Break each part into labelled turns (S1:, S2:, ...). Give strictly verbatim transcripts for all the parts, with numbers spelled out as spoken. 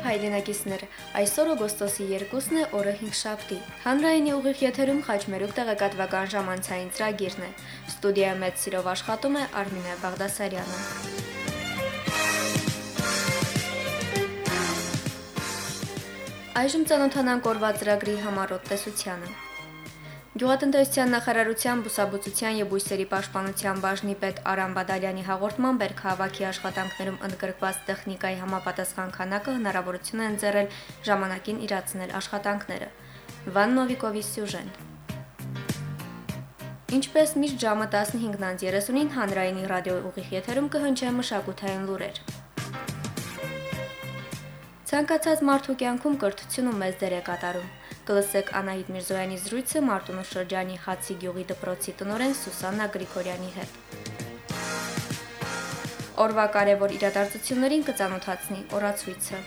S1: հայրենակիցներ, այսօր օգոստոսի երկուսն է, օրը հինգշաբթի։ Հանրայինի ուղիղ եթերում խաչմերուկ տեղեկատվական ժամանցային ծրագիրն է։ Ստուդիայում մեծ սիրով աշխատում է Արմինե Բաղդասարյանը։ Այժմ ծանոթանանք օրվա ծրագրի համառոտ տեսությանը։ Գյուղատնտեսության նախարարության բուսաբուծության և բույսերի պաշտպանության բաժնի պետ Արամ Բադալյանի հաղորդմամբ բերքահավաքի աշխատանքներում ընդգրկված տեխնիկայի համապատասխան քանակը հնարավորություն է ընձեռել ժամանակին իրացնել աշխատանքները։ Վան Նովիկովի սյուժեն։ Ինչպես միշտ ժամը տասնհինգ երեսունին հանրայինի ռադիոյի ուղիղ եթերում կհնչեն մշակութային լուրեր։ Ցանկացած մարդու կյանքում կրթությունը մեծ դեր է կատարում։ Կլսեք Անահիտ Միրզոյանի զրույցը Մարտունու շրջանի Հացի գյուղի դպրոցի տնօրեն Սուսաննա Գրիգորյանի հետ։ Օրվա կարևոր իրադարձություններին կծանոթացնի օրացույցը։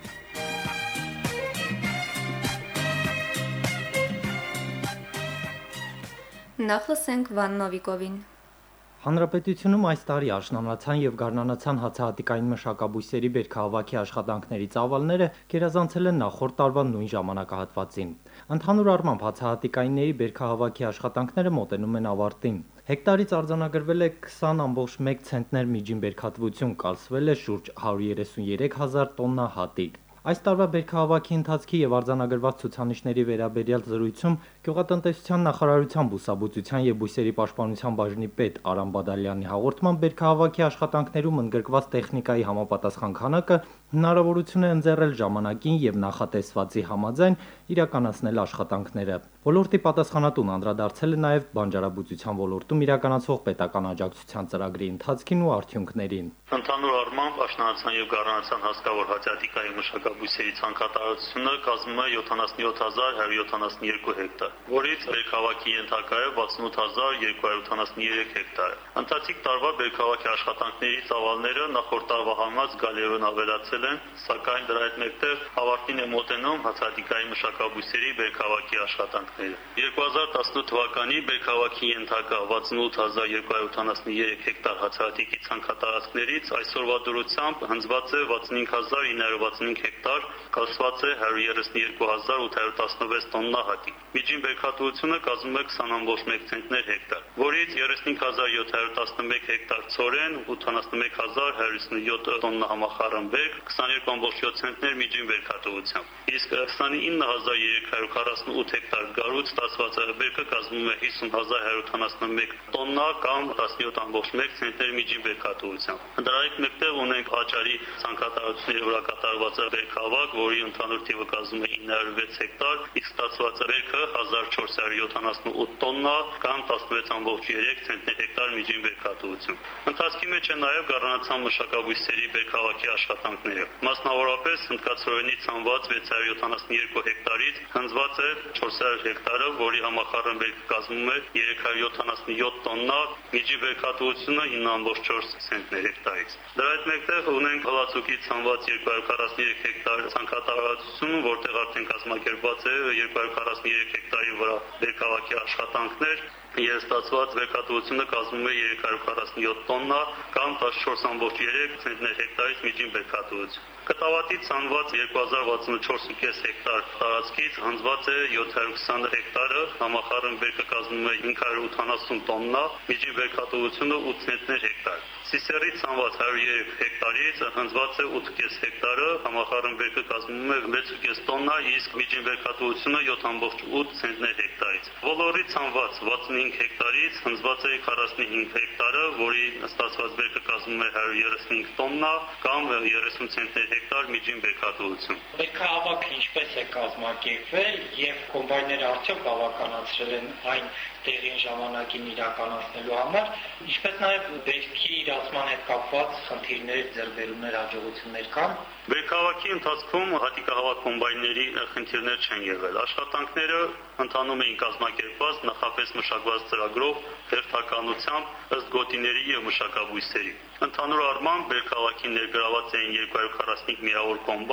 S1: Նախ լսենք Վան Նովիկովին։
S2: Հանրապետությունում այս տարի աշնանացան եւ գարնանացան հացահատիկային մշակաբույսերի բերքահավաքի աշխատանքների ծավալները գերազանցել են նախորդ տարվա նույն ժամանակահատվածին։ Ընդհանուր առմամբ հացահատիկայինների բերքահավաքի աշխատանքները մոտենում են ավարտին։ Հեկտարից արձանագրվել է քսան կoma մեկ ցենտներ միջին բերքատվություն, կալսվել է շուրջ հարյուր երեսունյուրեք հազար տոննա հատիկ։ Այս տարվա բերքահավաքի ընթացքի եւ արձանագրված ցուցանիշների վերաբերյալ զրույցում Գյուղատնտեսության նախարարության բուսաբուծության եւ բույսերի պաշտպանության բաժնի պետ Արամ Բադալյանի հաղորդմամբ բերքահավաքի աշխատանքներում ընդգրկված տեխնիկայի համապատասխան քանակը հնարավորություն է ընձեռել ժամանակին եւ նախատեսվածի համաձայն իրականացնել աշխատանքները։ Ոլորտի պատասխանատուն անդրադարձել է նաեւ բանջարաբուծության ոլորտում իրականացվող պետական աջակցության ծրագրի ընթացքին ու արդյունքներին։
S3: Ընդհանուր առմամբ աշնանացան եւ գարնանացան հսկավոր հացահատիկայի մշակաբույսերի ցանկատարությունը կազմում է յոթանասունյոթ հազար հարյուր յոթանասունյոթ հեկտար, որից բերքահավաքի ենթակա է վաթսունութ հազար երկու հարյուր ութանասուներեք հեկտար։ Ընթացիկ տարվա բերքահավաքի աշխատանքների ծավալները նախորդ տարվա համեմատ զգալիորեն ավելացել են, սակայն դրա հետ մեկտեղ ավարտին է մոտենում հացահատիկայի մշակաբույսերի բերքահավաքի աշխատանքները։ երկու հազար տասնութ թվականի բերքահավաքի ենթակա վաթսունութ հազար երկու հարյուր ութանասուներեք հեկտար հացահատիկի ցանկատարածքներից այսօրվա դրությամբ հնձված է վաթսունհինգ հազար ինը հարյուր վաթսունհինգ հեկտար, կալսված է հարյուր երեսունյերկու հազար ութ հարյուր տասնվեց տոննա հատիկ։ Միջին բերքատվությունը կազմում է քսան կoma մեկ ցենտներ հեկտար, որից երեսունհինգ հազար յոթ հարյուր տասնմեկ հեկտար ցորեն, ութանասունմեկ հազար հարյուր հիսունյոթ տոննա համախառն բերք, քսաներկու կoma յոթ ցենտներ միջին բերքատվությամբ։ Իսկ քսանինը հազար երեք հարյուր քառասունութ հեկտար գարուց ստացված բերքը կազմում է հիսուն հազար հարյուր ութանասունմեկ տոննա կամ տասնյոթ կoma մեկ ցենտներ միջին բերքատվությամբ։ Դրա հետ մեկտեղ ունենք աճարի ցանկատարությունների վրա կատարված բերքահավաք, որի ընդհանուր թիվը կազմում է ինը հարյուր վեց հեկտար, իսկ ստացված բերքը հազար չորս հարյուր յոթանասունութ տոննա կամ տասնվեց կoma երեք ցենտներ հեկտար միջին բերքատվություն։ Ընթացքի մեջ է նաև գարնանացան մշակաբույսերի բերքահավաքի աշխատանքները։ Մասնավորապես հնդկացորենի ցանված վեց հարյուր յոթանասունյոթ հեկտարից հնձված է չորս հարյուր հեկտարը, որի համախառն բերքը կազմում է երեք հարյուր յոթանասունյոթ տոննա, միջին բերքատվությունը ինը կoma չորս ցենտներ հեկտարից։ Դրա հետ մեկտեղ ունենք հլացուկի ցանված երկու հարյուր քառասուներեք հեկտար ցանկատարածություն, որտեղ արդեն կազմակերպված է երկու հարյուր քառասուներեք հեկտարի վրա բերքահավաքի աշխատանքներ, եւ ստացված բերքատվությունը կազմում է երեք հարյուր քառասունյոթ տոննա կամ տասնչորս կoma երեք ցենտներ հեկտարից միջին բերքատվություն։ Կտավատի ցանված երկու հազար վաթսունչորս կoma պինգ հեկտար տարածքից հնձված է յոթ հարյուր քսան հեկտարը, համախառն բերքը կազմում է հինգ հարյուր ութանասուն տոննա, միջին բերքատվությունը ութ ցենտներ հեկտար։ Սիսեռի ցանված հարյուր երեք հեկտարից հնձված է ութ կես հեկտարը, համախառն բերքը կազմում է վեց կես տոննա, իսկ միջին բերքատվությունը յոթ կoma ութ ցենտներ հեկտարից։ Ոլորի ցանված վաթսունհինգ հեկտարից հնձված է քառասունհինգ հեկտարը, որի ստացված բերքը կազմում է հարյուր երեսունհինգ տոննա կամ երեսուն ցենտներ հեկտար միջին բերքատվություն։
S4: Բերքահավաքը ինչպես է կազմակերպվել եւ կոմբայները արդյոք բավականացրել են այն տեղին ժամանակին իրականացնելու համար, ինչպես նաև բերքի իրացման հետ կապված խնդիրներ, ձեռքբերումներ, հաջողություններ կան։
S3: Բերքահավաքի ընթացքում հատիկահավաք կոմբայնների խնդիրներ չեն եղել։ Աշխատանքները ընթանում էին կազմակերպված նախապես մշակված ծրագրով, հերթականությամբ ըստ գոտիների եւ մշակաբույսերի։ Ընդհանուր առմամբ բերքահավաքին ներգրաված էին երկու հարյուր քառասունհինգ միավոր կոմբայն,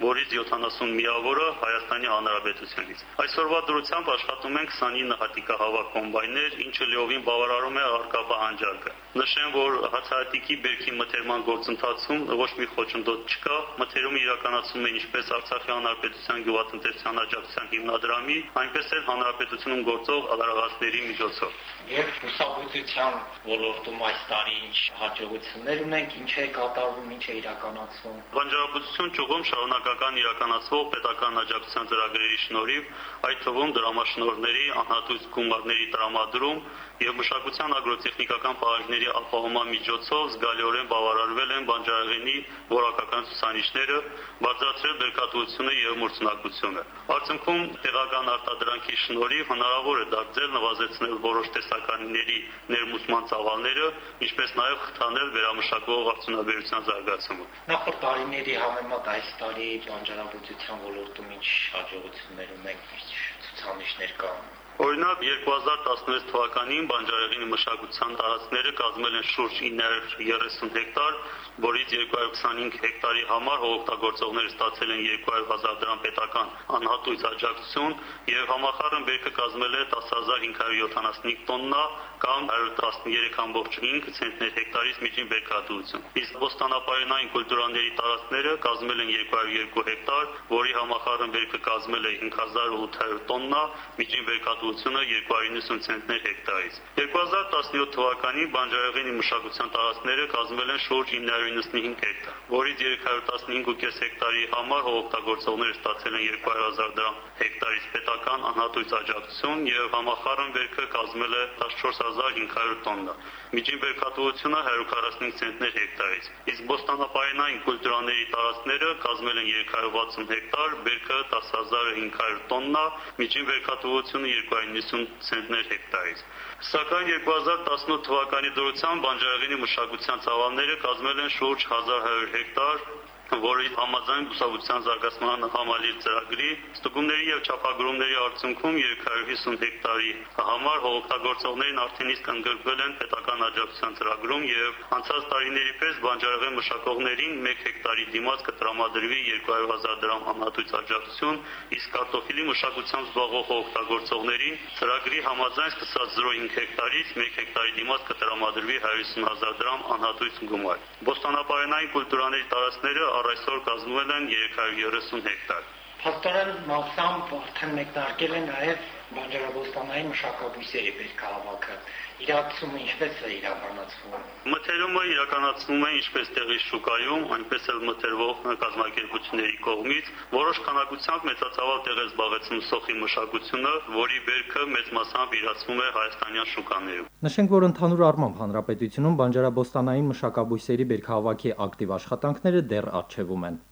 S3: որից յոթանասուն միավորը Հայաստանի Հանրապետությունից։ Այսօրվա դրությամբ աշխատում են քսանինը հատիկահավաք կոմբայներ, ինչը լիովին բավարարում է առկա պահանջարկը։ Նշեմ, որ հացահատիկի բերքի մթերման գործընթացում ոչ մի խոչընդոտ չկա, մթերումը իրականացվում է ինչպես Արցախի Հանրապետության գյուղատնտեսության աջակցության հիմնադրամի, այնպես էլ հանրապետությունում գործող ալարաղացների միջոցով։
S4: Եվ բուսաբուծության ոլորտում այս տարի ինչ հաջողություններ ունենք, ինչ է կատարվում, ինչ է իրականացվում։
S3: Բանջարաբուծություն ճյուղում շարունակական իրականացվող պետական աջակցության ծրագրերի շնորհիվ, այդ թվում դրամաշնորհների, անհատույց գումարների տրամադրում եւ մշակության ագրոտեխնիկական պահանջների ապահովման միջոցով զգալիորեն բավարարվել են բանջարեղենի որակական ցուցանիշները, բարձրացրել բերքատվությունը եւ մրցունակությունը։ Արդյունքում տեղական արտադրանքի շնորհիվ հնարավոր է դարձել նվազեցնել որոշ տեսականիների ներմուծման ծավալները, ինչպես նաեւ խթանել վերամշակվող արդյունաբերության զարգացումը։
S4: Նախորդ տարիների համեմատ այս տարի բանջարաբուծության ոլորտում ինչ հաջողություններ ունենք, ինչ ցուցանիշներ կան։
S3: Օրինակ երկու հազար տասնվեց թվականին բանջարեղենի մշակության տարածքները կազմել են շուրջ ինը հարյուր երեսուն հեկտար, որից երկու հարյուր քսանհինգ հեկտարի համար հողօգտագործողները ստացել են երկու հարյուր հազար դրամ պետական անհատույց աջակցություն եւ համախառն բերքը կազմել է տասը հազար հինգ հարյուր յոթանասունհինգ տոննա կամ հարյուր տասներեք կόμ հինգ ցենտներ հեկտարից միջին բերքատվություն։ Իսկ բոստանապայունային կուլտուրաների տարածքները կազմել են երկու հարյուր երկու հեկտար, որի համախառն բերքը կազմել է հինգ հազար ութ հարյուր տոննա, միջին բերքատվությունը երկու հարյուր նվսուն ցենտներ հեկտարից։ երկու հազար տասնյոթ թվականին բանջարեղենի մշակության տարածքները կազմել են շուրջ ինը հարյուր իննսունհինգ հեկտար, որից երեք հարյուր տասնհինգ կόμ պինգ հեկտարի համար հողօգտագործողները ստացել են երկու հարյուր հազար դրամ հեկտարից պետական անհատույց աջակցություն եւ համախառն բերքը կազմել է տասնչորս հազար հինգ հարյուր տոննա։ Միջին բերքատվությունը հարյուր քառասունհինգ ցենտներ հեկտարից։ Իսկ բոստանապայունային կուլտուրաների տարածքները կազմել են երեք հարյուր վաթսուն հեկտար, բերքը տասը հազար հինգ հարյուր տոննա, միջին բերքատվությունը երկու հարյուր նվսուն ցենտներ հեկտարից։ Սակայն երկու հազար տասնութ թվականի դրությամբ բանջարեղենի մշակության ծավալները կազմել են շուրջ հազար հարյուր հեկտար, որի համաձայն բուսաբուծության զարգացման համալիր ծրագրի ստուգումների եւ չափագրումների արդյունքում երեք հարյուր հիսուն հեկտարի համար հողօգտագործողներն արդեն իսկ ընդգրկվել են պետական աջակցության ծրագրում եւ անցած տարիների պես բանջարեղեն մշակողներին մեկ հեկտարի դիմաց կտրամադրվի երկու հարյուր հազար դրամ անհատույց աջակցություն, իսկ կարտոֆիլի մշակությամբ զբաղվող հողօգտագործողներին ծրագրի համաձայն սկսած զրո հինգ հեկտարից մեկ հեկտարի դիմաց կտրամադրվի հարյուր հիսուն հազար դրամ անհատույց գումար։ Բոստանապայունային կուլտուրաների տարածքները այսօր կազմվել են երեք հարյուր երեսուն հեկտար։
S4: Փաստորեն մասամբ արդեն մեկնարկել է նաև բանջարաբոստանային մշակաբույսերի բերքահավաքը։ Իրացումը ինչպես է իրականացվում։
S3: Մթերումը իրականացվում է ինչպես տեղի շուկայում, այնպես էլ մթերվող կազմակերպությունների կողմից, որոշ քանակությամբ մեծածավալ տեղ է զբաղեցնում սոխի մշակությունը, որի բերքը մեծ մասամբ իրացվում է հայաստանյան շուկաներում։
S2: Նշենք, որ ընդհանուր առմամբ հանրապետությունում բանջարաբոստանային մշակաբույսերի բերքահավաքի ակտիվ աշխատանքները դեռ առջևում են։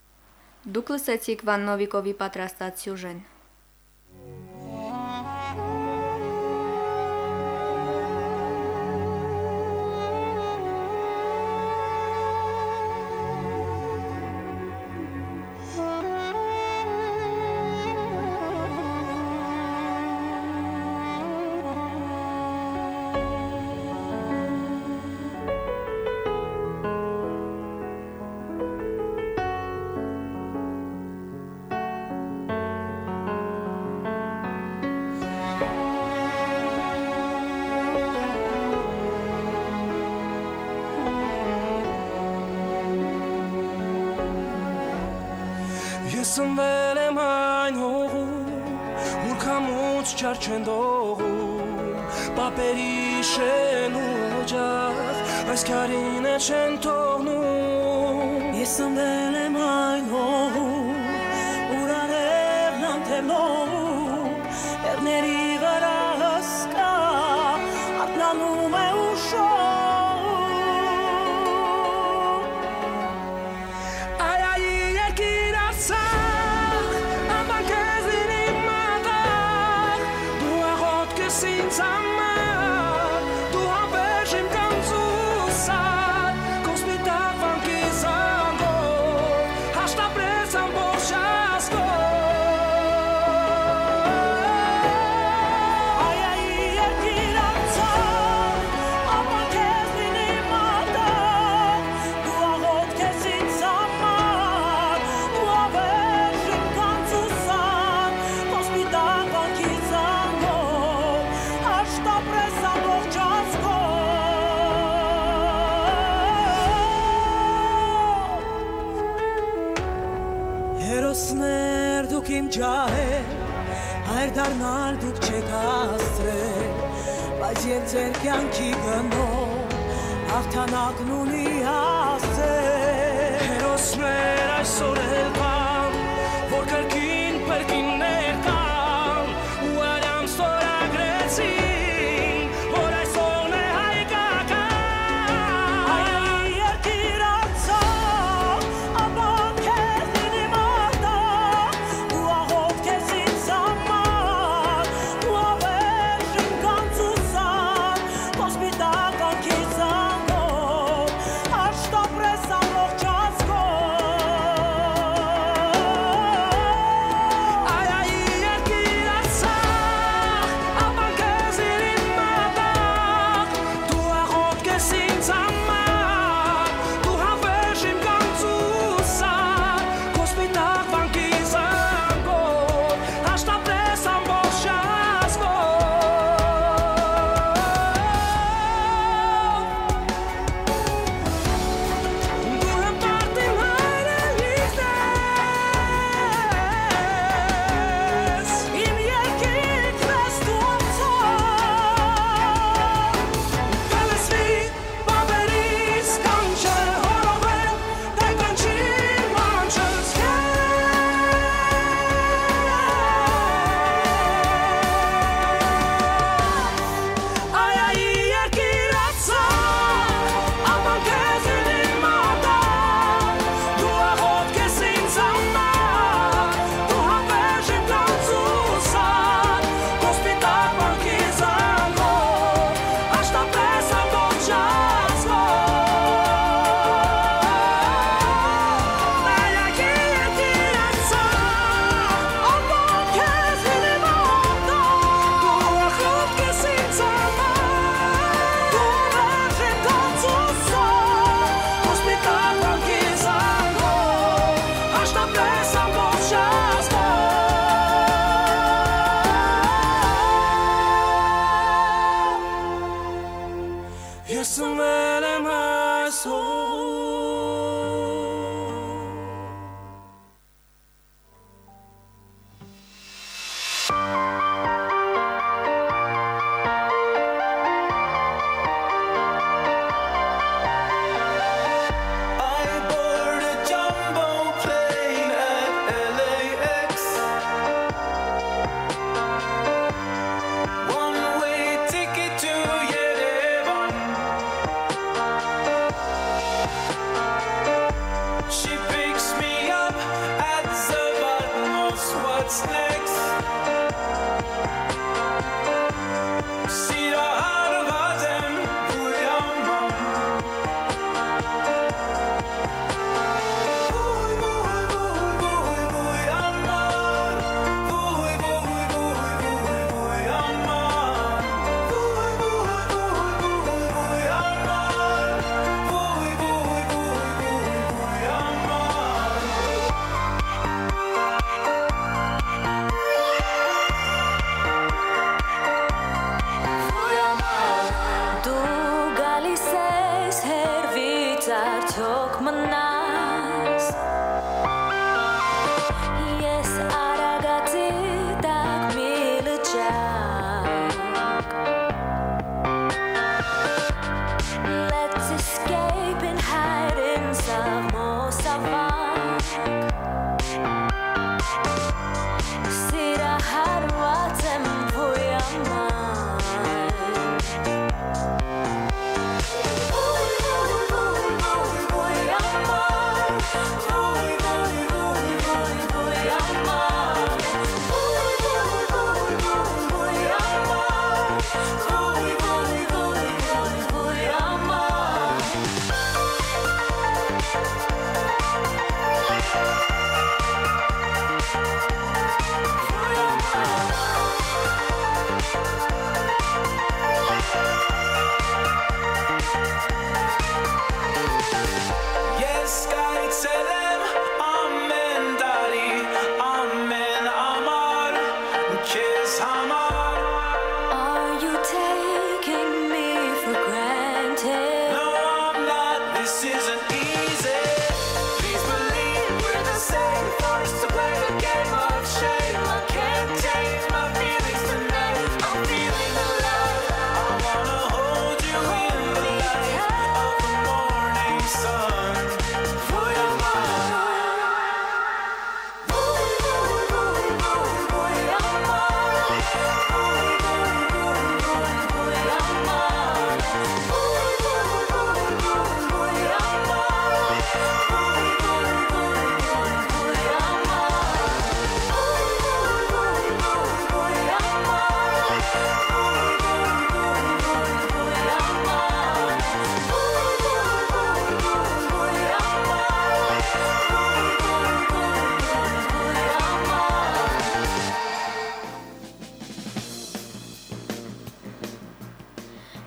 S1: Դուք լսեցիք Վան Նովիկովի պատրաստած սյուժեն։
S5: Սնվել եմ այն հողում, որ քամուց չար չեն դողում, պապերի շեն ու օջախ, այս քարին է չեն թողնում։ Ես սնվել եմ այն հողում, որ արևն անթևնում, լեռների վրա հսկա, արթնանում է ուշով։ Over Վերդառնալ դուք չեք հաստրել, բայց եւ ձեր կյանքի գնով հաղթանակն ունի հասել։ Հերոսներ այսօր էլ կան, որ կրկին պերկիններ կան, ու արամ ստորագրեցին, որ այսօրն է հայկական։ Հայերի երկիր արձակ, ապա քեզ լինի մարտակ, ու աղոտ քեզ ինձ համար, ու ավել շնքանց ու սան, հոսպիտական քիզանով, աշտապրես ամբողջ ազգով։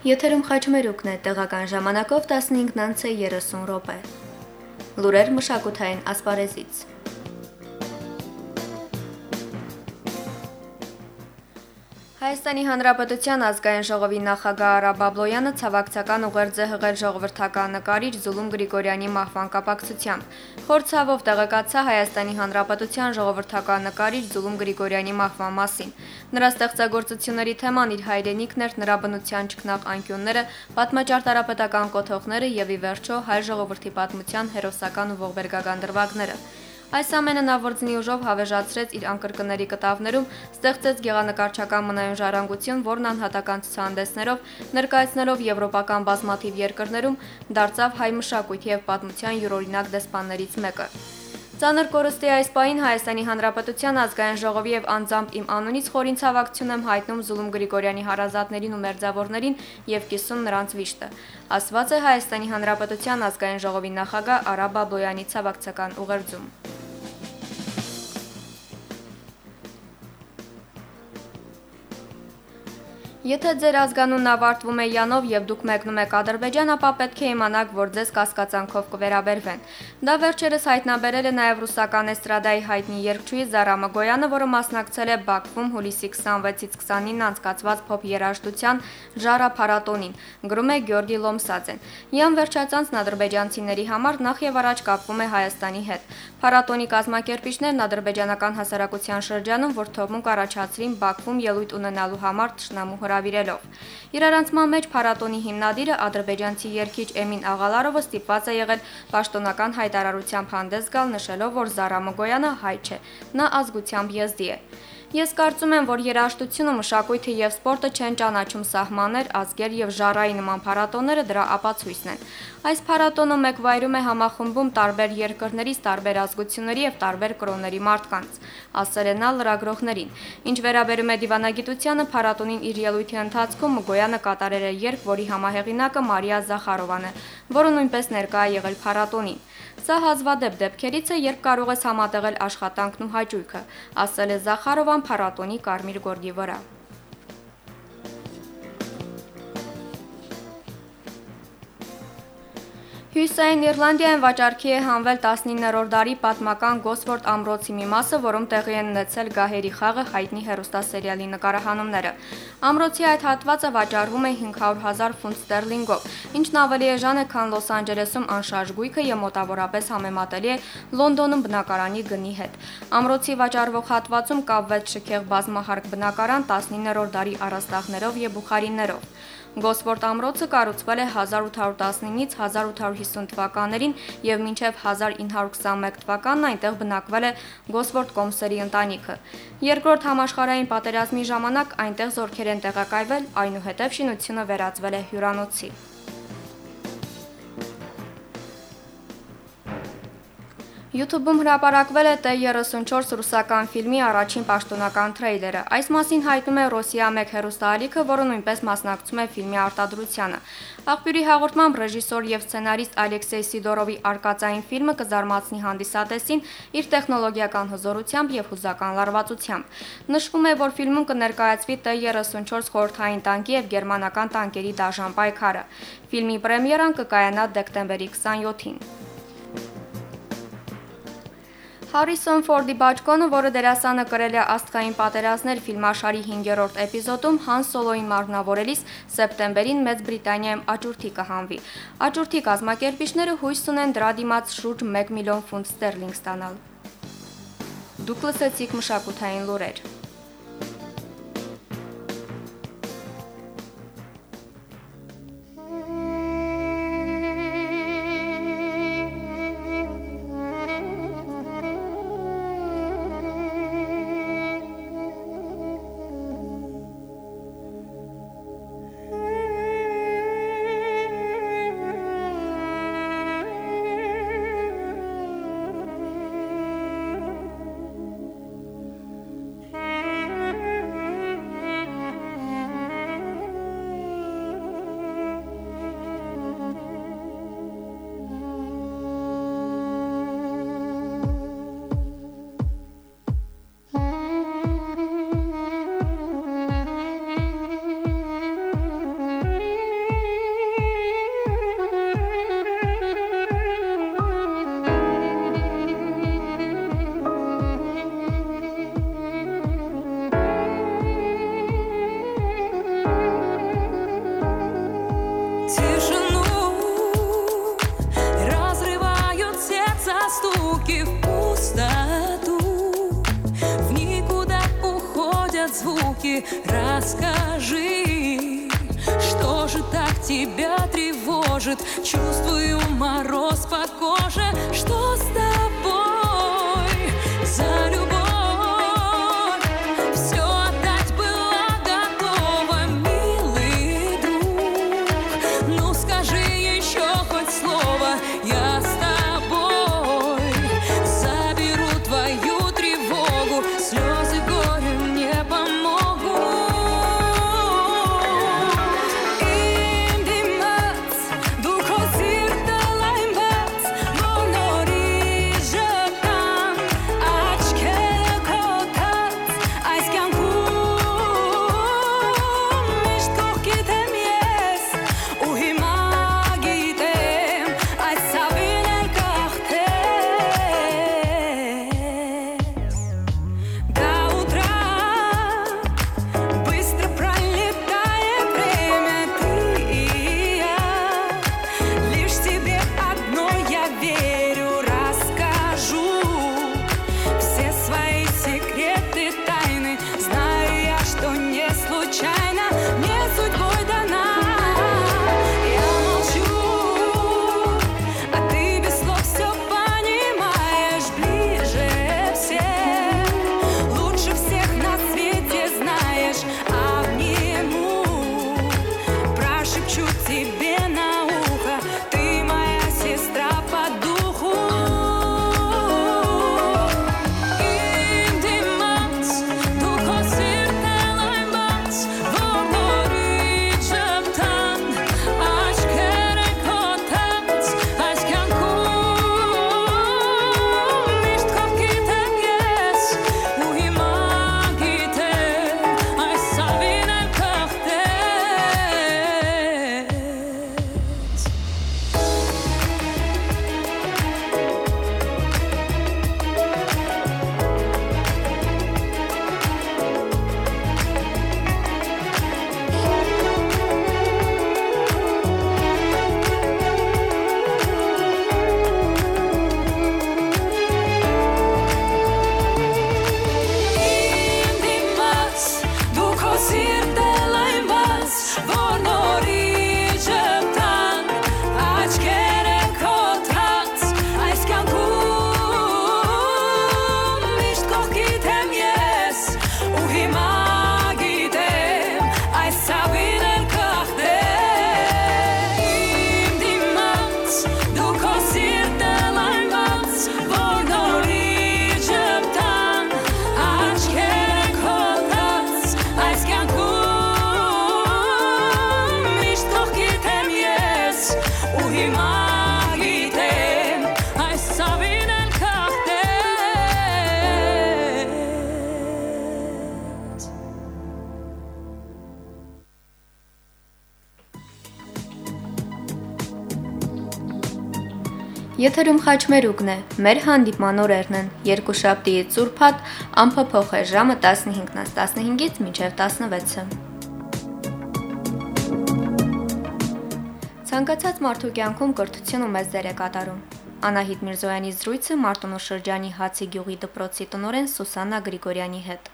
S1: Եթերում խաչմերուկն է, տեղական ժամանակով տասնհինգ երեսուն րոպե։ Լուրեր մշակութային ասպարեզից։ Հայաստանի Հանրապետության ազգային ժողովի նախագահ Արա Բաբլոյանը ցավակցական ուղերձ է հղել ժողովրդական նկարիչ Զուլում Գրիգորյանի մահվան կապակցությամբ։ Խորցավով տեղեկացա Հայաստանի Հանրապետության ժողովրդական նկարիչ Զուլում Գրիգորյանի մահվան մասին։ Նրա ստեղծագործությունների թեման իր հայրենիքն էր, նրա բնության ճկնաղ անկյունները, պատմաճարտարապետական կոթողները եւ ի վերջո հայ ժողովրդի պատմության հերոսական ու ողբերգական դրվագները։ Այս ամենը նա որձնի ուժով հավեժացրեց իր անկրկների կտավներում, ստեղծեց գեղանկարչական մնայուն ժառանգություն, որն անհատական ցուցահանդեսներով, ներկայացնելով եվրոպական բազմաթիվ երկրներում, դարձավ հայ մշակույթի եւ պատմության յուրօրինակ դեսպաններից մեկը։ Ծանր կորստի այս պահին Հայաստանի Հանրապետության ազգային ժողովի եւ անձամբ իմ անունից խորին ցավակցություն եմ հայտնում Զուլում Գրիգորյանի հարազատներին ու մերձավորներին եւ կիսում նրանց վիշտը, ասված է Հայաստանի Հանրապետության ազգային ժողովի նախագահ Արա Բաբլոյանի ցավակցական ուղերձում։ Եթե ձեր ազգանունն ավարտվում է յանով եւ դուք մեկնում եք Ադրբեջան, ապա պետք է իմանաք, որ ձեզ կասկածանքով կվերաբերվեն։ Դա վերջերս հայտնաբերել է նաեւ ռուսական էստրադայի հայտնի երգչուհի Զարա Մգոյանը, որը մասնակցել է Բաքվում հուլիսի քսանվեցից քսանինը անցկացված փոփ երաժշտության Ժարա փառատոնին, գրում է Գյորգի Լոմսաձեն։ Յան վերջացանցն ադրբեջանցիների համար նախ եւ առաջ կապվում է Հայաստանի հետ։ Փառատոնի կազմակերպիչներն ադրբեջանական հասարակության շրջանում որդողմունք առաջացրին Բաքվում ելույթ ունենալու համար թշնամու հրավիրելով։ Իրարանցման մեջ փառատոնի հիմնադիրը ադրբեջանցի երգիչ Էմին Աղալարովը ստիպված է եղել պաշտոնական հայտարարությամբ հանդես գալ, նշելով, որ Զարա Մգոյանը հայ չէ, նա ազգությամբ եզդի է։ Ես կարծում եմ, որ երաժշտությունը, մշակույթը եւ սպորտը չեն ճանաչում սահմաններ, ազգեր եւ ժառայի նման փառատոները դրա ապացույցն են։ Այս փառատոնը մեկ վայրում է համախմբում տարբեր երկրներից, տարբեր ազգությունների եւ տարբեր կրոնների մարդկանց, ասել է նա լրագրողներին։ Ինչ վերաբերում է դիվանագիտությանը, փառատոնին իր ելույթի ընթացքում Մգոյանը կատարել է երգ, որի համահեղինակը Մարիա Զախարովան է, որը նույնպես ներկա է եղել փառատոնին։ Սա հազվադեպ դեպքերից է, երբ կարող ես համատեղել աշխատանքն ու հաճույքը, ասել է Զախարովան փառատոնի կարմիր գորգի վրա։ Հյուսային Իռլանդիայում վաճառքի է հանվել տասնիններորդ դարի պատմական Գոսֆորդ ամրոցի մի մասը, որում տեղի են ունեցել Գահերի խաղը հայտնի հեռուստասերիալի նկարահանումները։ Ամրոցի այդ հատվածը վաճառվում է հինգ հարյուր հազար ֆունտ ստերլինգով, ինչն ավելի էժան է, քան Լոս Անջելեսում անշարժ գույքը եւ մոտավորապես համեմատելի է Լոնդոնում բնակարանի գնի հետ։ Ամրոցի վաճառվող հատվածում կա վեց շքեղ բազմահարկ բնակարան տասնիններորդ դարի առաստաղներով եւ բուխարիներով։ Գոսֆորդ ամրոցը կառուցվել է հազար ութ հարյուր տասնինից հազար ութ հարյուր հիսուն թվականներին եւ մինչեւ հազար ինը հարյուր քսանմեկ թվականն այնտեղ բնակվել է Գոսֆորդ կոմսերի ընտանիքը։ Երկրորդ համաշխարհային պատերազմի ժամանակ այնտեղ զորքեր են տեղակայվել, այնուհետև շինությունը վերածվել է հյուրանոցի։ YouTube-ում հրապարակվել է T երեսունչորս ռուսական ֆիլմի առաջին պաշտոնական թրեյլերը։ Այս մասին հայտնում է Ռոսիա մեկ հեռուստաալիքը, որը նույնպես մասնակցում է ֆիլմի արտադրությանը։ Աղբյուրի հաղորդմամբ ռեժիսոր եւ սցենարիստ Ալեքսեյ Սիդորովի արկածային ֆիլմը կզարմացնի հանդիսատեսին իր տեխնոլոգիական հզորությամբ եւ հուզական լարվածությամբ։ Նշվում է, որ ֆիլմում կներկայացվի T երեսունչորս խորհրդային տանկի եւ գերմանական տանկերի դաժան պայքարը։ Ֆիլմի պրեմիերան կկայանա դեկտեմբերի քսանյոթին։ Հարիսոն Ֆորդի բաճկոնը, որը դերասանը կրել է Աստղային պատերազմներ ֆիլմաշարի հինգերորդ էպիզոդում, Han Solo-ին մարմնավորելիս սեպտեմբերին Մեծ Բրիտանիայում աճուրդի կհանվի։ Աճուրդի կազմակերպիչները հույս ունեն դրա դիմաց շուրջ մեկ միլիոն ֆունտ ստերլինգ ստանալ։ Դուք լսեցիք մշակութային լուրեր։
S6: звуки, расскажи, что же так тебя тревожит? Чувствую мороз по коже, что с тобой за любовь? Все отдать была готова, милый друг. Ну скажи еще хоть слово, я с тобой заберу твою тревогу, слезы горя мне помогут.
S1: Եթերում խաչմերուկն է, մեր հանդիպման օրերն են, երկուշաբթիից ուրբաթ, անփոփոխ է ժամը տասնհինգից տասնհինգից մինչև տասնվեցը։ Ցանկացած մարդու կյանքում կրթությունը մեծ դեր է կատարում։ Անահիտ Միրզոյանի զրույցը Մարտունու շրջանի Հացի գյուղի դպրոցի տնօրեն Սուսաննա Գրիգորյանի հետ։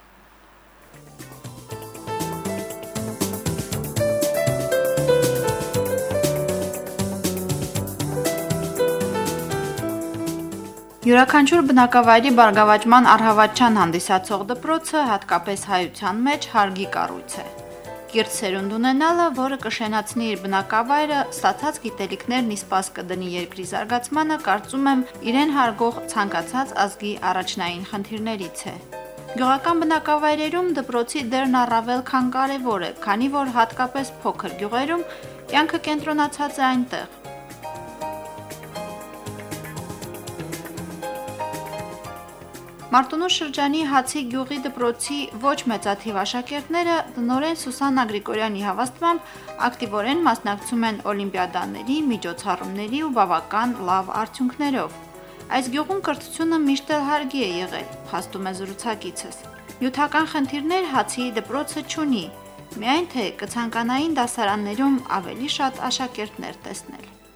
S7: Յուրաքանչյուր բնակավայրի բարգավաճման առհավատչան հանդիսացող դպրոցը հատկապես հայության մեջ հարգի կառույց է։ Կիրթ սերունդ ունենալը, որը կշենացնի իր բնակավայրը, ստացած գիտելիքներն ի սպաս կդնի երկրի զարգացմանը, կարծում եմ, իրեն հարգող ցանկացած ազգի առաջնային խնդիրներից է։ Գյուղական բնակավայրերում դպրոցի դերն առավել քան կարևոր է, քանի որ հատկապես փոքր գյուղերում կյանքը կենտրոնացած է այնտեղ։ Մարտունու շրջանի Հացի գյուղի դպրոցի ոչ մեծաթիվ աշակերտները տնօրեն Սուսաննա Գրիգորյանի հավաստմամբ ակտիվորեն մասնակցում են օլիմպիադաների, միջոցառումների ու բավական լավ արդյունքներով։ Այս գյուղում կրթությունը միշտ էլ հարգի է եղել, փաստում է զրուցակիցս։ Նյութական խնդիրներ Հացի դպրոցը չունի, միայն թե կցանկանային դասարաններում ավելի շատ աշակերտներ տեսնել։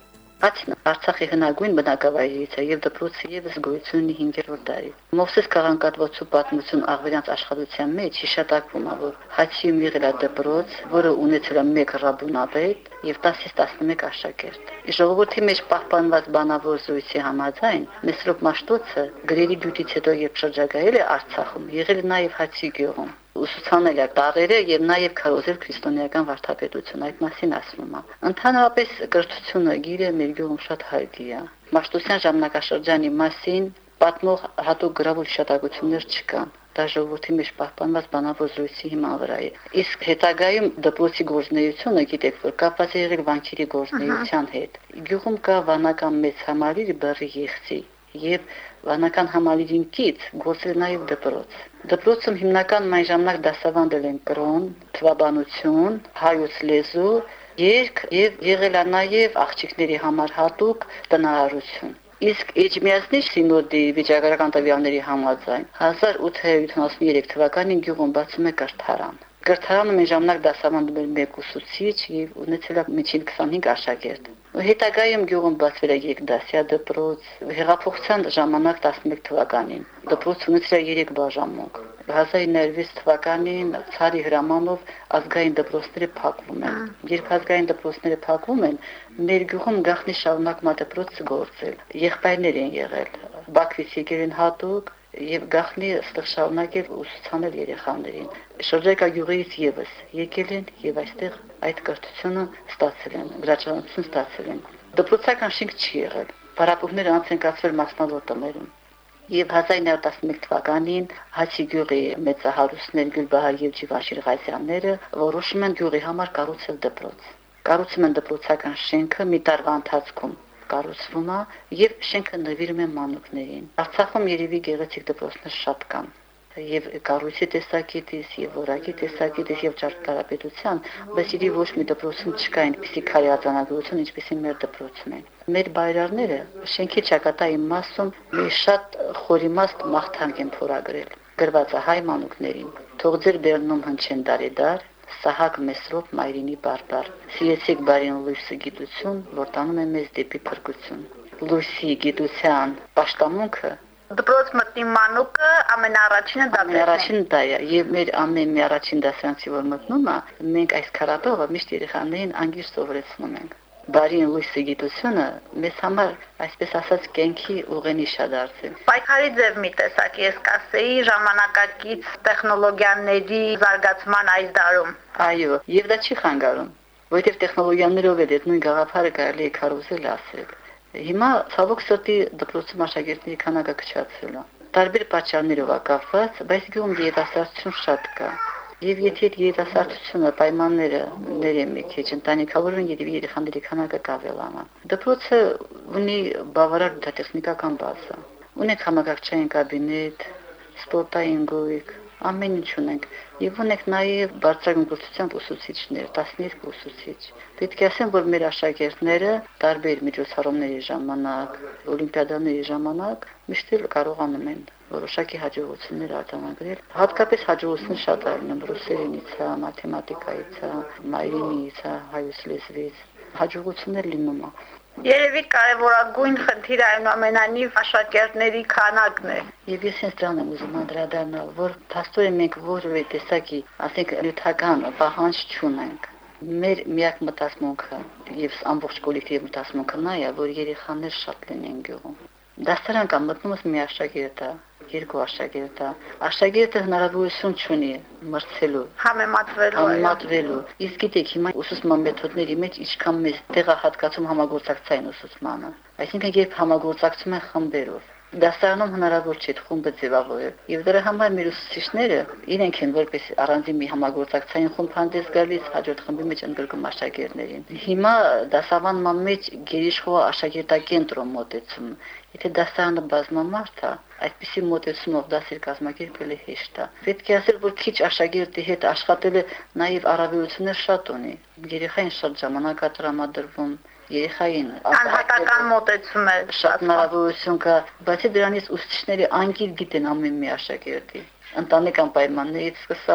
S8: Հացին Արցախի հնագույն բնակավայրից է եւ դպրոցը եւս գոյություն ունի հինգերորդ դարի։ Մովսես Կաղանկատվոցու պատմություն աղվերանց աշխատության մեջ հիշատակվում է, որ Հացիում եղել է դպրոց, որը ունեցել է մեկ ռաբունապետ եւ տասից տասնմեկ աշակերտ։ Ժողովրդի մեջ պահպանված բանավոր զույցի համաձայն Մեսրոպ Մաշտոցը գրերի դյութից հետո երբ շրջագայել է Արցախում, եղել է նաեւ Հացի գյուղում։ Ուսուցանել է տարերը եւ նաեւ քարոզել քրիստոնեական վարդապետություն, այդ մասին ասվում է։ Ընդհանրապես կրթությունը գիրը մեր գյուղում շատ հայտնի է։ Մաշտոցյան ժամանակաշրջանի մասին պատմող հատուկ գրավոր հիշատակություններ չկան։ Դա ժողովրդի մեջ պահպանված բանավոր զրույցի հիման վրա է։ Իսկ հետագայում դպրոցի գործունեությունը գիտեք, որ կապված է եղել վանքերի գործունեության հետ։ Գյուղում կա վանական մեծ համալիր բռի եղցի եւ վանական համալիրին կից գործել նաեւ դպրոց։ Դպրոցում հիմնական այն ժամանակ դասավանդել են կրոն, թվաբանություն, հայոց լեզու, երգ եւ եղել է նաեւ աղջիկների համար հատուկ տնահարություն։ Իսկ Էջմիածնի սինոդի վիճակագրական տվյալների համաձայն հազար ութ հարյուր յոթանասուններեք թվականին գյուղում բացում է կրթարան։ Կրթարանը մեր ժամանակ դասավանդում էր մեկ ուսուցիչ եւ ունեցել է միջին քսանհինգ աշակերտ։ Հետագայում գյուղում բացվել է երկդասյա դպրոց, հեղափոխության ժամանակ տասնմեկ թվականին։ Դպրոցը ունեցել է երեք բաժանմունք։ հազար ինը հարյուր վեց թվականին ցարի հրամանով ազգային դպրոցները փակվում են։ Երբ ազգային դպրոցները փակվում են, մեր գյուղում գաղտնի շարունակում է դպրոցը գործել։ Եղբայրներ են եղել, Բաքվից եկել են հատուկ եւ գաղտնի ստեղ շարունակել ուսուցանել երեխաներին։ Շրջակա գյուղերից եւս եկել են եւ այստեղ այդ կրթությունը ստացել են, գրաչանություն ստացել են։ Դպրոցական շենք չի եղել։ Փառատոները անց են կացվել մասնավոր տներում։ Եվ հազար ինը հարյուր տասնմեկ թվականին Հացի գյուղի մեծահարուստներ Գյուլբահար եւ Ջիվաշիր Ղազյանները որոշում են գյուղի համար կառուցել դպրոց։ Կառուցում են դպրոցական շենքը մի տարվա ընթացքում կառուցվում է եւ շենքը նվիրում են մանուկներին։ Արցախում երևի գեղեցիկ դպրոցներ շատ կան։ Եվ կառույցի տեսակետից, եւ որակի տեսակետից, եւ ճարտարապետության, բայց իրի ոչ մի դպրոցում չկա այնպիսի քարե արձանագրություն, ինչպիսին մեր դպրոցում են։ Մեր բայրարները շենքի ճակատային մասում մի շատ խորիմաստ մաղթանք են փորագրել։ Գրված է հայ մանուկներին. թող ձեր բերնում հնչեն դարեդար, Սահակ Մեսրոպ Մայրինի բարբար։ Սիրեցեք բարին լույսը գիտություն, որ տանում է մեզ դեպի փրկություն։ Լույսի գիտության պաշտամունքը
S7: Դպրոց մտնի մանուկը ամենաառաջինը դա է։
S8: Առաջին դա է, եւ մեր ամեն մի առաջին դասարանցի որ մտնում է, մենք այս քարատողը միշտ երեխաներին անգիր սովորեցնում ենք։ Բարին լույսի գիտությունը մեզ համար, այսպես ասած, կենքի ուղենիշ է դարձել։
S7: Պայքարի ձև մի տեսակ ես կասեի ժամանակակից տեխնոլոգիաների զարգացման այս դարում։
S8: Այո, եւ դա չի խանգարում, որովհետեւ տեխնոլոգիաներով էլ այդ նույն գաղափարը կարելի է քարոզել ասել։ Հիմա ցավոք սրտի դպրոցում աշակերտների քանակը քչացել է։ Տարբեր պատճառներով է կապված, բայց գյուղում երիտասարդություն շատ կա։ Եվ եթե երիտասարդությունը պայմանները ներեն մի քիչ ընտանիքավորեն, երևի երեխաների քանակը կավելանա։ Դպրոցը ունի բավարար տեխնիկական բազա։ Ունենք համակարգչային կաբինետ, սպորտային գույք, ամեն ինչ ունենք։ Եվ ունենք նաև բարձրագույն կրթությամբ ուսուցիչներ, տասներկու ուսուցիչ։ Պետք է ասեմ, որ մեր աշակերտները տարբեր միջոցառումների ժամանակ, օլիմպիադաների ժամանակ միշտ կարողանում են որոշակի հաջողություններ արձանագրել։ Հատկապես հաջողություններ շատ արվում ռուսերենից, մաթեմատիկայից, մայրենից, հայոց լեզվից։ Հաջողություններ լինում է։
S7: Երևի կարևորագույն խնդիրը այնուամենայնիվ աշակերտների քանակն է։
S8: Եվ ես ինձ դրան եմ ուզում անդրադառնալ, որ փաստորեն մենք որևէ տեսակի, ասենք, նյութական պահանջ չունենք։ Մեր միակ մտածմունքը եւ ամբողջ կոլեկտիվի մտածմունքը նա է, որ երեխաներ շատ լինեն գյուղում։ Դասարան կա մտնումս մի աշակերտ է, երկու աշակերտ է։ Աշակերտը հնարավորություն չունի մրցելու,
S7: համեմատվելու,
S8: համեմատվելու։ Իսկ գիտեք, հիմա ուսուցման մեթոդների մեջ ինչքան մեծ տեղահատկացում համագործակցային ուսուցմանը։ Այսինքն, երբ համագործակցում են խմբերով, դասարանում հնարավոր չէ խումբը ձևավորել։ Եվ դրա համար մեր ուսուցիչները իրենք են որպես առանձին մի համագործակցային խումբ հանդես գալիս հաջորդ խմբի մեջ ընդգրկում աշակերտներին։ Հիմա դասավանդման մեջ գերիշխող աշակերտակենտրոն մոտեցում։ Եթե դասարանը բազմամարդ է, այդպիսի մոտեցումով դասեր կազմակերպելը հեշտ է։ Պետք է ասել, որ քիչ աշակերտի հետ աշխատելը նաև առավելություններ շատ ունի։ Երեխային շատ ժամանակ է տրամադրվում, երեխային
S7: անհատական մոտեցում է
S8: շատ հնարավորություն կա, բացի դրանից ուսուցիչները անգիր գիտեն ամեն մի աշակերտի, ընտանեկան պայմաններից սկսած,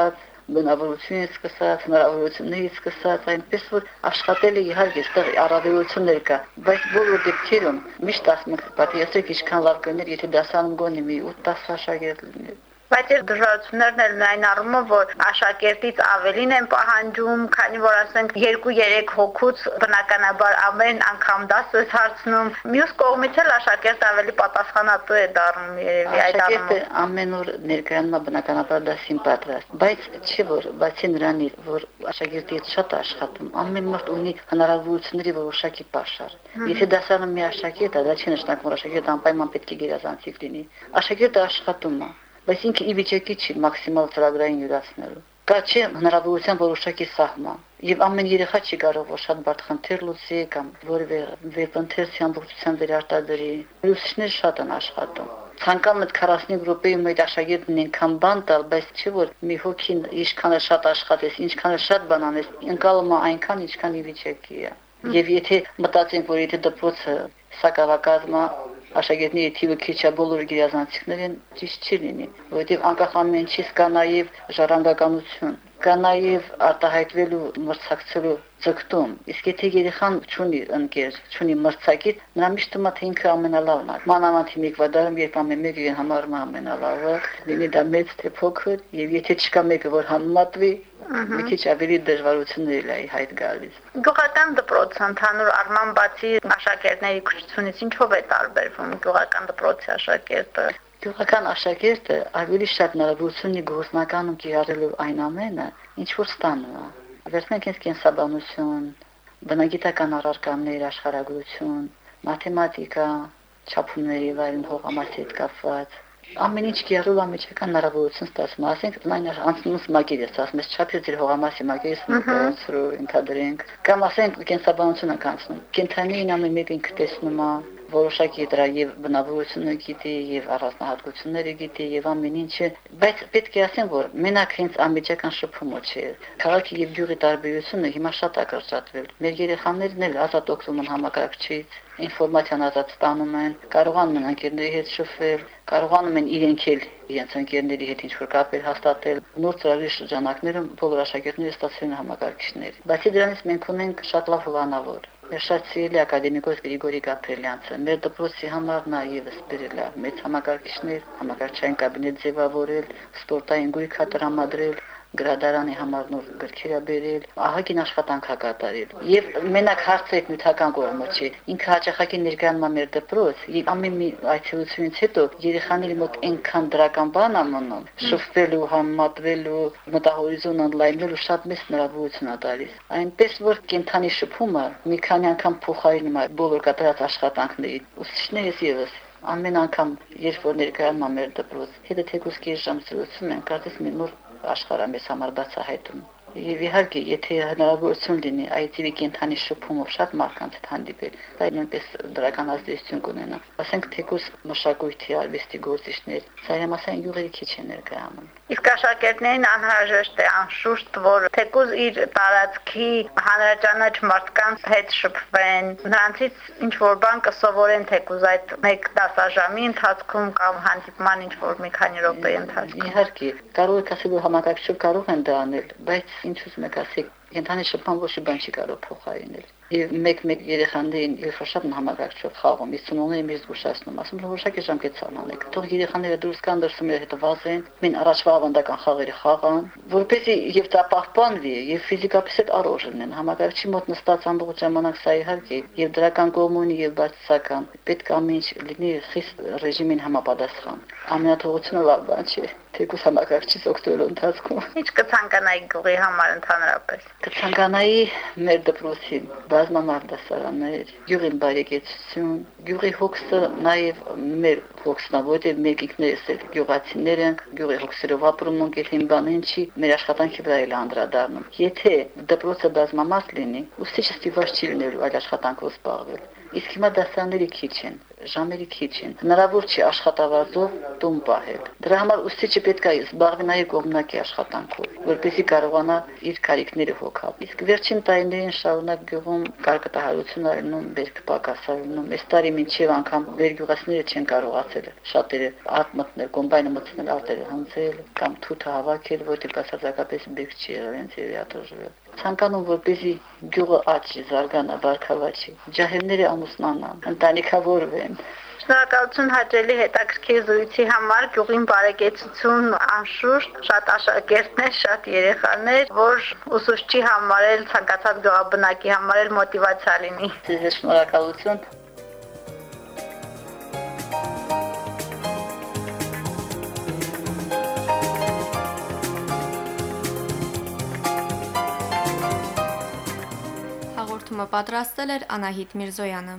S8: բնավորությունից սկսած, հնարավորություններից սկսած, այնպես որ աշխատել է իհարկե այստեղ առավելություններ կա, բայց բոլոր դեպքերում միշտ ասում եմ, պատիեսեք ինչքան լավ կներ, եթե դասանում գոնի մի ութ-դաս աշակերտ լիներ։
S7: Բայց այս դժվարություններն էլ այն առումով, որ աշակերտից ավելին են պահանջում, քանի որ ասենք երկու-երեք հոգուց բնականաբար ամեն անգամ դաս ես հարցնում, մյուս կողմից էլ աշակերտը ավելի պատասխանատու է դառնում երևի այդ առումով։
S8: Աշակերտը ամեն օր ներկայանում է բնականաբար դասին պատրաստ, բայց չէ որ բացի նրանից, որ աշակերտի հետ շատ աշխատում, ամեն մարդ ունի հնարավորությունների որոշակի պաշար։ Եթե դասարանում մի աշակերտ է, դա չի նշանակում, որ աշակերտը անպայման պետք է գերազանցիկ լինի։ Աշակերտը աշխատում է, բայց ինքը ի վիճակի չի մաքսիմալ ծրագրային յուրացնելու։ Կա չէ հնարավորության որոշակի սահման։ Եվ ամեն երեխա չի կարող որ շատ բարդ խնդիր լուծի կամ որևէ վեպընթերցի ամբողջությամբ վերարտադրի։ Ուսուցիչները շատ են աշխատում։ Ցանկանում եք քառասունինը րոպեի մեջ աշակերտին այնքան բան տալ, բայց չէ որ մի հոգին ինչքան է շատ աշխատես, ինչքան է շատ բան անես, ընկալում է այնքան, ինչքան ի վիճակի է։ Եվ եթե մտածենք, որ եթե դպրոցը սակավակազմ է, աշակերտների թիվը քիչ է, բոլորը գերազանցիկներ են, ճիշտ չի լինի, որովհետև անկախ ամեն ինչից կա նաև ժառանգականություն, կա նաև արտահայտվելու մրցակցելու ձգտում։ Իսկ եթե երեխան չունի ընկեր, չունի մրցակից, նրա միշտ թվում է թե ինքը ամենալավն է։ Մանավանդ հիմիկվա դարում, երբ ամեն մեկը իրեն համարում է ամենալավը, լինի դա մեծ թե փոքր, եւ եթե չկա մեկը, որ համեմատվի, մի քիչ ավելի դժվարություններ է հայտ գալիս։
S7: Գյուղական դպրոցը ընդհանուր առմամբ բացի աշակերտների քրթությունից ինչով է տարբերվում գյուղական դպրոցի աշակերտը։
S8: Գյուղական աշակերտը ավելի շատ հնարավորություն ունի գործնականում կիրառելու այն ամենը, ինչ որ ստանում է։ Վերցնենք հենց կենսաբանություն, բնագիտական առարկաներ, աշխարհագրություն, մաթեմատիկա, չափումների վայրն հողամասի հետ կապված։ Ամեն ինչ կիրառելու ամիջական հնարավորություն ստացվում, ասենք այն անցնումս մակերես, ասում ես չափից իր հողամասի մակերես նկարեցրու ընդհանրենք, կամ ասենք կենսաբանությունը կանցնում։ Կենթանին ամեն մեկը ինքը տեսնում է, որոշակի դրա եւ բնավորությունը գիտի եւ առանձնահատկությունները գիտի եւ ամեն ինչը, բայց պետք է ասեմ, որ մենակ հենց ամիջական շփումը չէ։ Քաղաքի եւ գյուղի տարբերությունը հիմա շատ է կրճատվել։ Մեր երեխաներն էլ ազատ օգտվում են համակարգչից, ինֆորմացիան ազատ ստանում են, կարողանում են ընկերների հետ շփվել, կարողանում են իրենք էլ իրենց ընկերների հետ ինչ-որ կապեր հաստատել։ Նոր ծրագրի շրջանակներում բոլոր աշակերտները ստացել են համակարգիչներ։ Բացի դրանից մենք ունենք շատ լավ հովանավոր։ Մեր շատ սիրելի ակադեմիկոս Գրիգորի Գաբրելյանցը մեր դպրոցի համար նաև սպերել է մեծ համակարգիչներ, համակարգչային կաբինետ ձևավորել, սպորտային գույք տրամադրել, գրադարանի համար նոր գրքեր բերել, ահագին աշխատանք կատարել։ Եվ մենակ հարցը նյութական կողմը չի։ Ինքը հաճախակի ներկայանում է մեր դպրոց, եւ ամեն մի այցելությունից հետո երեխաների մոտ այնքան դրական բան է մնում, շփվելու, համատվելու, մտահորիզոն ընդլայնելու շատ մեծ հնարավորություն է տալիս։ Այնպես որ կենթանի շփումը մի քանի անգամ փոխարինում է բոլոր կատարած աշխատանքների։ Ուսուցիչներս եւս ամեն անգամ երբ որ ներկայանում է մեր դպրոց, հետո թեկուզ կես ժամ զրուցում են, կարծես մի նոր աշխարհը մեզ համար բացահայտում։ Եվ իհարկե, եթե հնարավորություն լինի այցի կենթանի շփումով շատ մարդկանց հետ հանդիպել, դա նույնպես դրական ազդեցություն կունենա։ Ասենք թեկուզ մշակույթի արվեստի գործիչներ, ցայրամասային յուղերի քիչ են ներկայանում։
S7: Իսկ աշակերտներին անհրաժեշտ է անշուշտ, որ թեկուզ իր տարածքի հանրաճանաչ մարդկանց հետ շփվեն, նրանցից ինչ որ բան կսովորեն թեկուզ այդ մեկ դասաժամի ընթացքում կամ հանդիպման ինչ որ մի քանի րոպեի ընթացքում։
S8: Իհարկե, կարող եք ասել, որ համակարգչով կարող են դա անել, բայց ինչ ուզում եք ասեք, կենթանի շփման ոչ մի բան չի կարող փոխարինել։ Եվ մեկ-մեկ երեխաներին երբ շատ համակարգչով խաղում, իսկ ծնողները մեզ զգուշացնում, ասում են որոշակի ժամկետ ցանանեք։ Թող երեխաները դուրս կան դրսում հետ վազեն, մեն առաջվա ավանդական խաղերը խաղան, որպեսզի եւ դա պահպանվի եւ ֆիզիկապես էլ առողջ լինեն։ Համակարգչի մոտ նստած ամբողջ ժամանակ սա իհարկե եւ դրական կողմ ունի եւ բացասական։ Պետք է ամեն ինչ լինի խիստ ռեժիմին համապատասխան։ Ամենաթողությունը լավ բան չէ։ Թեկուզ համակարգչից օգտվելու ընթացքում։
S7: Ինչ կցանկանայի գյուղի համար ընդհանրապես։
S8: Կցանկանայի մեր դպրոցի բազմամարդ դասարաններ, գյուղի բարեկեցություն, գյուղի հոգսը նաև մեր հոգսն է, որտեղ մենք ինքներս էլ գյուղացիներ ենք, գյուղի հոգսերով ապրում ենք, եթե բան ինչի մեր աշխատանքի վրա էլ անդրադառնում։ Եթե դպրոցը բազմամարդ լինի, ուսուցիչը ստիպված չի լինելու այլ աշխատանքով զբաղվել։ Իսկ հիմա դասարանները քիչ են։ ժամերի քիչ են։ Հնարավոր չի աշխատավարձով տուն պահել։ Դրա համար ուսուցիչը պետք է զբաղվի նաև կողմնակի աշխատանքով, որպեսզի կարողանա իր կարիքները հոգալ։ Իսկ վերջին տարիներին շարունակ գյուղում կարկտահարություն արնում, բերք պակասարնում։ Այս տարի մինչև անգամ վերգյուղացիները չեն կարողացել շատերը ատ մտնել, կոմբայնը մտնել, արտերը հնձել կամ թութը հավաքել, որտեղ բացարձակապես բերք չի եղել, հենց երաթոժվել։ Ցանկանում որպեսզի գյուղը աճի, զարգանա, բարգավաճի, ջահելները ամուսնանան, ընտանիքավորվեն։
S9: Շնորհակալություն հաճելի հետաքրքիր զրույցի համար, գյուղին բարեկեցություն անշուշտ, շատ աշակերտներ, շատ երեխաներ, որ ուսուցչի համար էլ, ցանկացած գյուղաբնակի համար էլ մոտիվացիա լինի։
S8: Ձեզ շնորհակալություն։
S1: Հաղորդումը պատրաստել էր Անահիտ Միրզոյանը։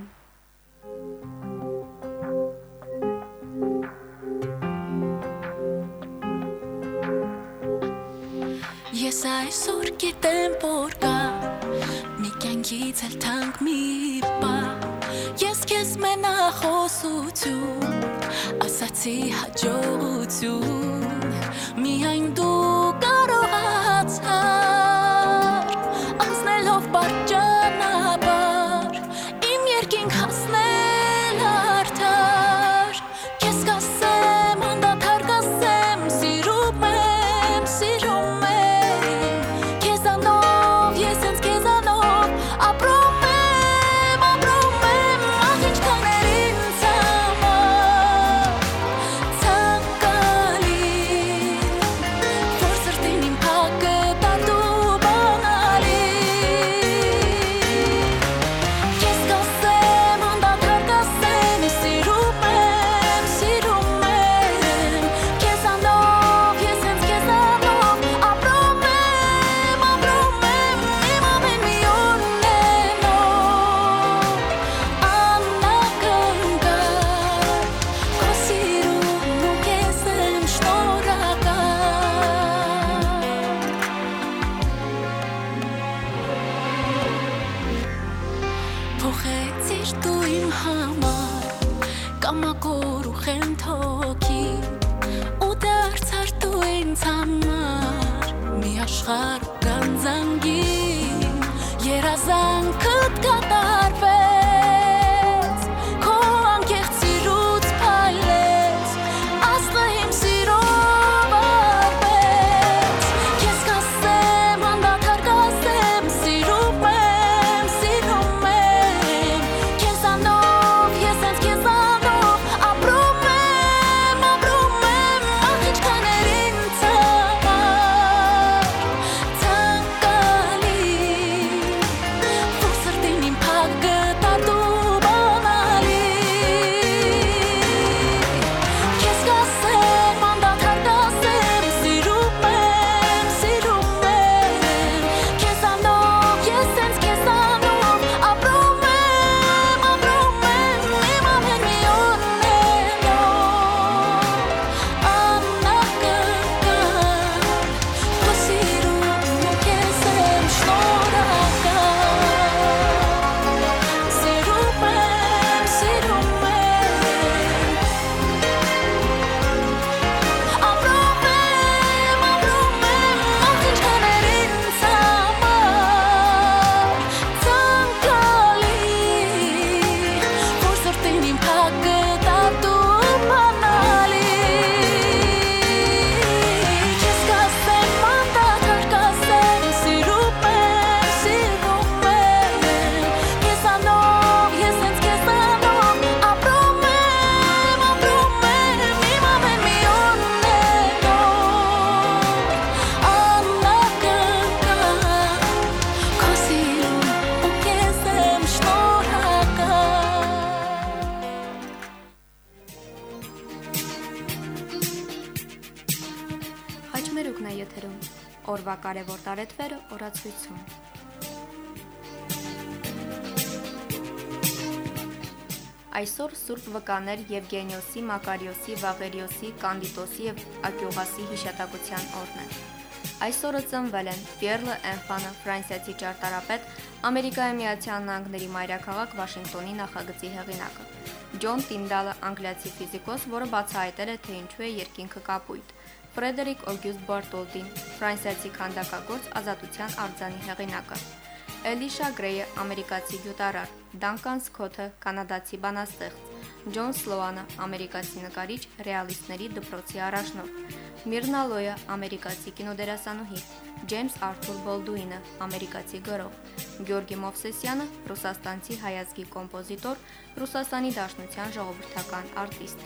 S6: Ես այսօր գիտեմ, որ կա մի կյանքից էլ թանկ մի բան, ես քեզ մենախոսություն ասացի հաջողություն, միայն դու կարողացար անցնելով բարջանաբար իմ երկինք հասնել արդար, քեզ կասեմ անդադար կասեմ սիրում եմ, սիրում եմ քեզանով, ես ինձ քեզանով ապրում եմ, ապրում եմ, ահ ինչքան էր ինձ համար ցանկալի, որ սրտին իմ փակը տատու բանալի, քեզ կասեմ անդադար կասեմ սիրում եմ, սիրում եմ քեզանով, ես ինձ քեզանով ապրում եմ, ապրում եմ, իմ ամեն մի օրնենով անակնկալ, քո սիրուն ու քեզ եմ շնորհակալ։ Փոխեցիր դու իմ համար կամակոր ու խենթոքի ու դարձար դու ինձ համար մի աշխարհ ու գանձանգի, երազանքդ կատարվեց, քո անկեղծ սիրուց փայլեց, աստղը իմ սիրով արվեց, քեզ կասեմ անդադար կասեմ սիրում եմ, սիրում եմ քեզանով, ես ինձ քեզանով ապրում եմ, ապրում եմ, ահ ինչքան էր ինձ համար ցանկալի, որ սրտին իմ փակը տատու բանալի, քեզ կասեմ անդադար կասեմ սիրում եմ, սիրում եմ քեզանով, ես ինձ քեզանով ապրում եմ, ապրում եմ, իմ ամեն մի օրնենով անակնկալ, քո սիրուն ու քեզ եմ շնորհակալ, սիրում եմ, սիրում եմ ապրում եմ, ապրում եմ, ահ ինչքան էր ինձ համար ցանկալի, որ սրտին իմ փակը տատու բանալի, քեզ կասեմ անդադար կասեմ սիրում եմ, սիրում եմ քեզանով, ես ինձ քեզանով ապրում եմ, ապրում եմ, իմ ամեն մի օրնենով անակնկալ, քո սիրուն ու քեզ եմ շնորհակալ։
S1: Հաջմերուկն է եթերում։ Օրվա կարևոր տարեթվերը օրացույցում։ Այսօր Սուրբ Վկաներ Եվգենիոսի, Մակարիոսի, Վաղերիոսի, Կանդիտոսի եւ Ակյուղասի հիշատակության օրն է։ Այսօրը ծնվել են Պիեռ Էնֆանը, ֆրանսիացի ճարտարապետ, Ամերիկայի Միացյալ Նահանգների մայրաքաղաք Վաշինգտոնի նախագծի հեղինակը, Ջոն Տինդալը, անգլիացի ֆիզիկոս, որը բացահայտել է, թե ինչու է երկինքը կապույտ, Ֆրեդերիկ Օգյուստ Բարտոլդին, ֆրանսիացի քանդակագործ, ազատության արձանի հեղինակը, Էլիշա Գրեյը, ամերիկացի գյուտարար, Դանկան Սքոթը, կանադացի բանաստեղծ, Ջոն Սլոանը, ամերիկացի նկարիչ, ռեալիստների դպրոցի առաջնորդ, Միրնա Լոյը, ամերիկացի կինոդերասանուհի, Ջեյմս Արթուր Բոլդուինը, ամերիկացի գրող, Գյորգի Մովսեսյանը, ռուսաստանցի հայազգի կոմպոզիտոր, Ռուսաստանի Դաշնության ժողովրդական արտիստ։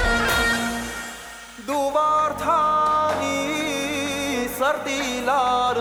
S10: Sardila